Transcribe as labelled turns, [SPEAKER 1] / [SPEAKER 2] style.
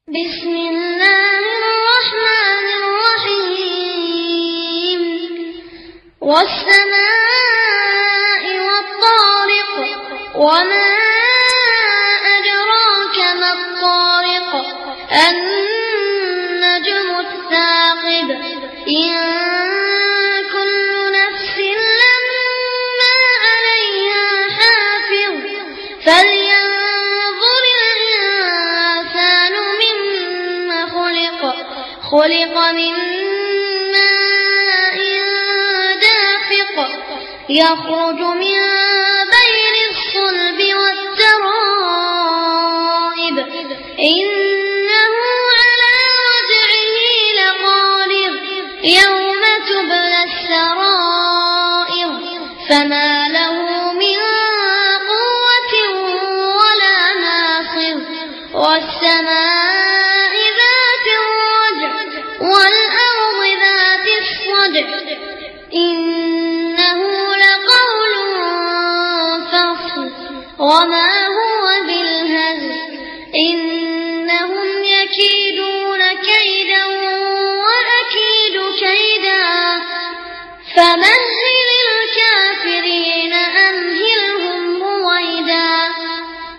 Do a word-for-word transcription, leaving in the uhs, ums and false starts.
[SPEAKER 1] بسم الله الرحمن الرحيم والسماء والطارق وما أدراك ما الطارق النجم الثاقب إن كل نفس لما عليها حافظ فلينظر الإنسان مما خلق خلق من ماء دافق يخرج من بين الصلب والترائب إنه على رجعه لقادر يوم تبلى السرائر فما له من قوة ولا ناصر والسماء ذات الرجع والأرض ذات الصدع إنه لقول فصل وما هو بالهزل إنهم يكيدون كيدا وأكيد كيدا فمن